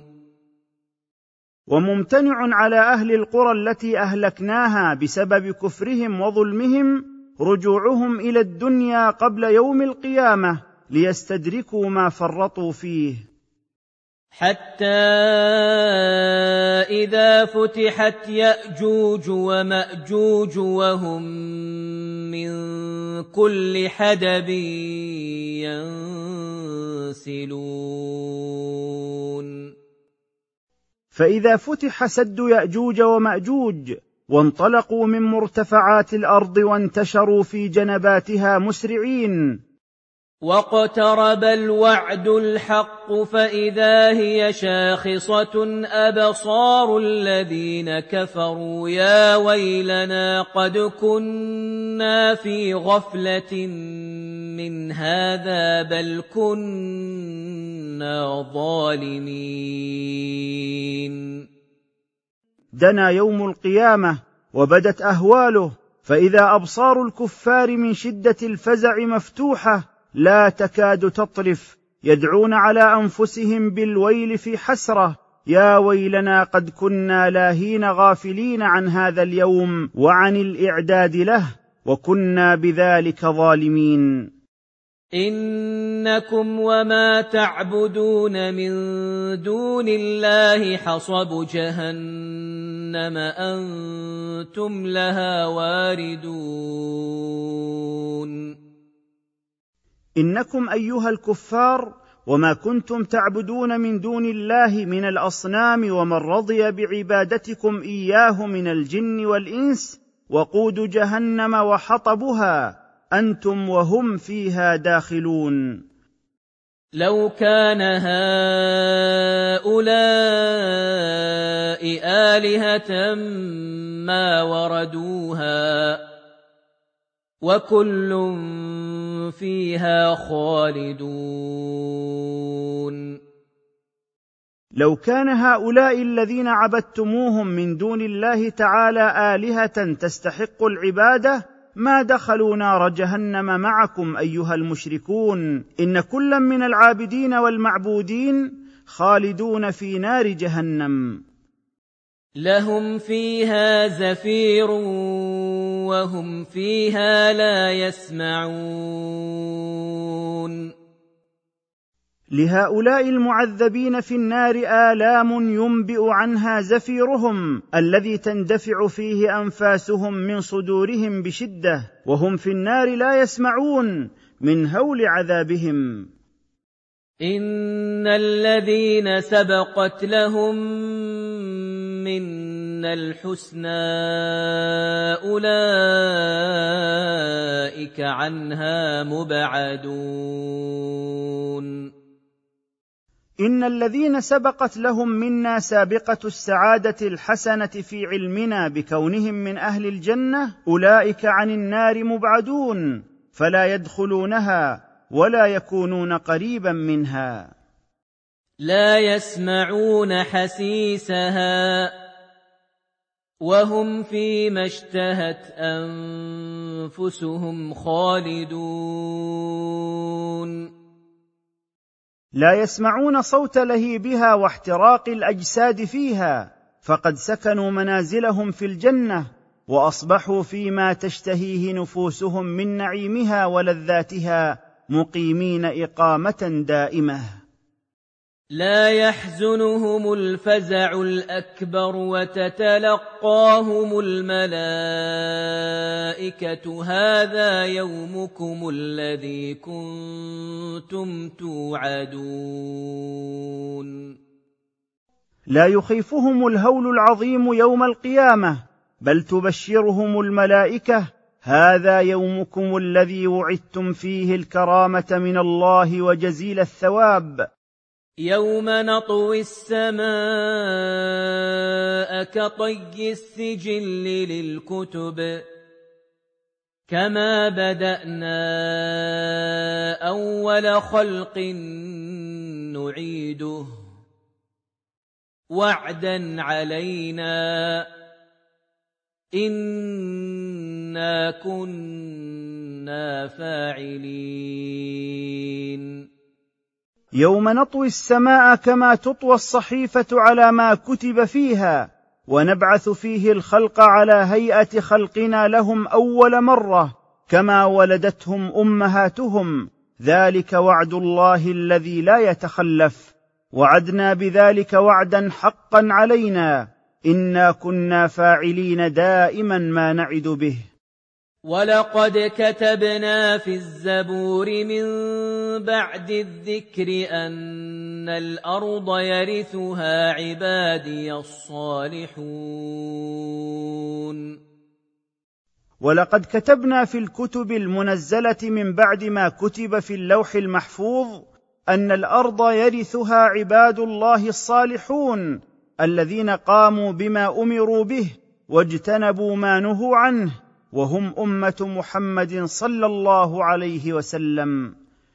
وممتنع على أهل القرى التي أهلكناها بسبب كفرهم وظلمهم رجوعهم إلى الدنيا قبل يوم القيامة ليستدركوا ما فرطوا فيه. حتى إذا فتحت يأجوج ومأجوج وهم من كل حدب ينسلون. فإذا فتح سد يأجوج ومأجوج وانطلقوا من مرتفعات الأرض وانتشروا في جنباتها مسرعين، واقترب الوعد الحق فإذا هي شاخصة أبصار الذين كفروا يا ويلنا قد كنا في غفلة من هذا بل كنا ظالمين. دنا يوم القيامة وبدت أهواله، فإذا أبصار الكفار من شدة الفزع مفتوحة لا تكاد تطرف، يدعون على أنفسهم بالويل في حسرة: يا ويلنا قد كنا لاهين غافلين عن هذا اليوم وعن الإعداد له، وكنا بذلك ظالمين. إنكم وما تعبدون من دون الله حصب جهنم أنتم لها واردون. إنكم أيها الكفار وما كنتم تعبدون من دون الله من الأصنام ومن رضي بعبادتكم إياه من الجن والإنس وقود جهنم وحطبها أنتم وهم فيها داخلون. لو كان هؤلاء آلهة ما وردوها وكل فيها خالدون. لو كان هؤلاء الذين عبدتموهم من دون الله تعالى آلهة تستحق العبادة ما دخلوا نار جهنم معكم أيها المشركون، إن كلا من العابدين والمعبودين خالدون في نار جهنم. لهم فيها زفير وهم فيها لا يسمعون. لهؤلاء المعذبين في النار آلام ينبئ عنها زفيرهم الذي تندفع فيه أنفاسهم من صدورهم بشدة، وهم في النار لا يسمعون من هول عذابهم. إن الذين سبقت لهم منا الحسنى أولئك عنها مبعدون. إن الذين سبقت لهم منا سابقة السعادة الحسنة في علمنا بكونهم من أهل الجنة أولئك عن النار مبعدون، فلا يدخلونها ولا يكونون قريبا منها. لا يسمعون حسيسها وهم فيما اشتهت أنفسهم خالدون. لا يسمعون صوت لهيبها واحتراق الأجساد فيها، فقد سكنوا منازلهم في الجنة وأصبحوا فيما تشتهيه نفوسهم من نعيمها ولذاتها مقيمين إقامة دائمة. لا يحزنهم الفزع الأكبر وتتلقاهم الملائكة هذا يومكم الذي كنتم توعدون. لا يخيفهم الهول العظيم يوم القيامة، بل تبشرهم الملائكة هذا يومكم الذي وعدتم فيه الكرامة من الله وجزيل الثواب. يوم نطوي السماء كطي السجل للكتب كما بدأنا أول خلق نعيده وعدا علينا إنا كنا فاعلين. يوم نطوي السماء كما تطوى الصحيفة على ما كتب فيها، ونبعث فيه الخلق على هيئة خلقنا لهم أول مرة كما ولدتهم أمهاتهم، ذلك وعد الله الذي لا يتخلف. وعدنا بذلك وعدا حقا علينا، إنا كنا فاعلين دائما ما نعد به. ولقد كتبنا في الزبور من بعد الذكر أن الأرض يرثها عبادي الصالحون. ولقد كتبنا في الكتب المنزلة من بعد ما كتب في اللوح المحفوظ أن الأرض يرثها عباد الله الصالحون الذين قاموا بما أمروا به واجتنبوا ما نهوا عنه، وهم أمة محمد صلى الله عليه وسلم.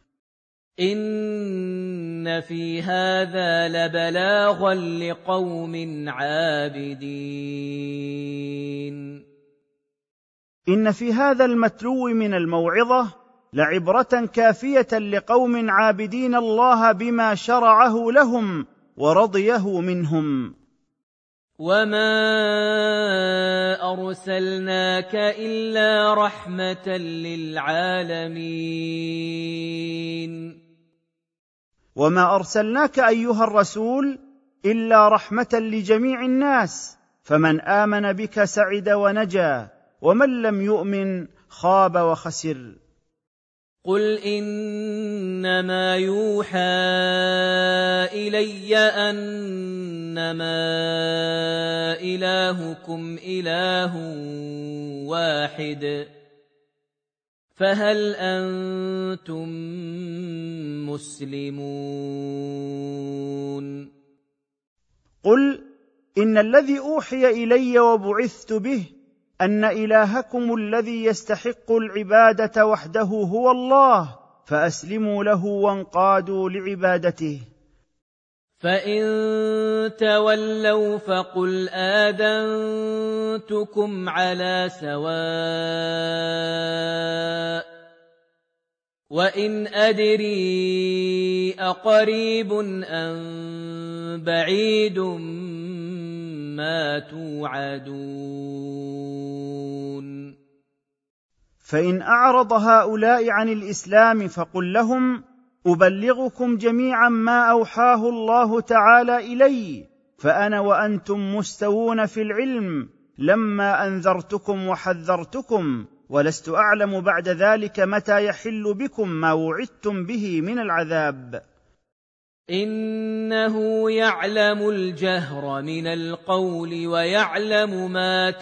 إن في هذا لبلاغا لقوم عابدين. إن في هذا المتلو من الموعظة لعبرة كافية لقوم عابدين الله بما شرعه لهم ورضيه منهم. وما أرسلناك إلا رحمة للعالمين. وما أرسلناك أيها الرسول إلا رحمة لجميع الناس، فمن آمن بك سعد ونجا، ومن لم يؤمن خاب وخسر. قل إنما يوحى إلي أنما إلهكم إله واحد، فهل أنتم مسلمون؟ قل إن الذي أوحي إلي وبعثت به أن إلهكم الذي يستحق العبادة وحده هو الله، فأسلموا له وانقادوا لعبادته. فإن تولوا فقل آذنتكم على سواء، وإن أدري أقريب أم بعيد ما توعدون. فإن أعرض هؤلاء عن الإسلام فقل لهم أبلغكم جميعا ما أوحاه الله تعالى إلي، فأنا وأنتم مستوون في العلم لما أنذرتكم وحذرتكم، ولست أعلم بعد ذلك متى يحل بكم ما وعدتم به من العذاب. إنه يعلم الجهر من القول ويعلم ما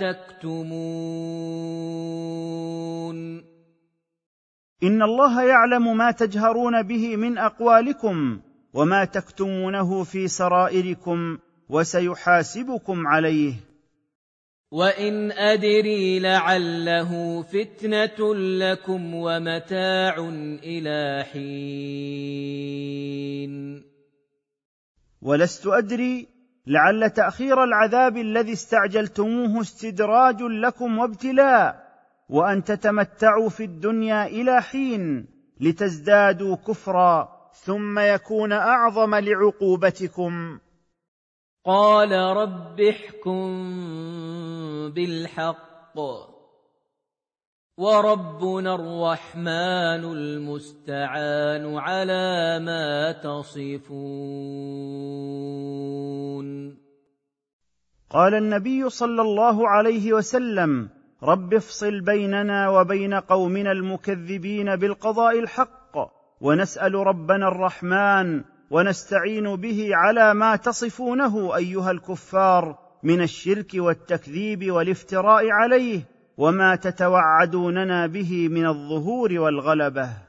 تكتمون. إن الله يعلم ما تجهرون به من أقوالكم وما تكتمونه في سرائركم، وسيحاسبكم عليه. وإن أدري لعله فتنة لكم ومتاع إلى حين. ولست أدري لعل تأخير العذاب الذي استعجلتموه استدراج لكم وابتلاء، وأن تتمتعوا في الدنيا إلى حين لتزدادوا كفرا ثم يكون أعظم لعقوبتكم. قال رب احكم بالحق وربنا الرحمن المستعان على ما تصفون. قال النبي صلى الله عليه وسلم: رب افصل بيننا وبين قومنا المكذبين بالقضاء الحق، ونسأل ربنا الرحمن ونستعين به على ما تصفونه أيها الكفار من الشرك والتكذيب والافتراء عليه، وما تتوعدوننا به من الظهور والغلبة.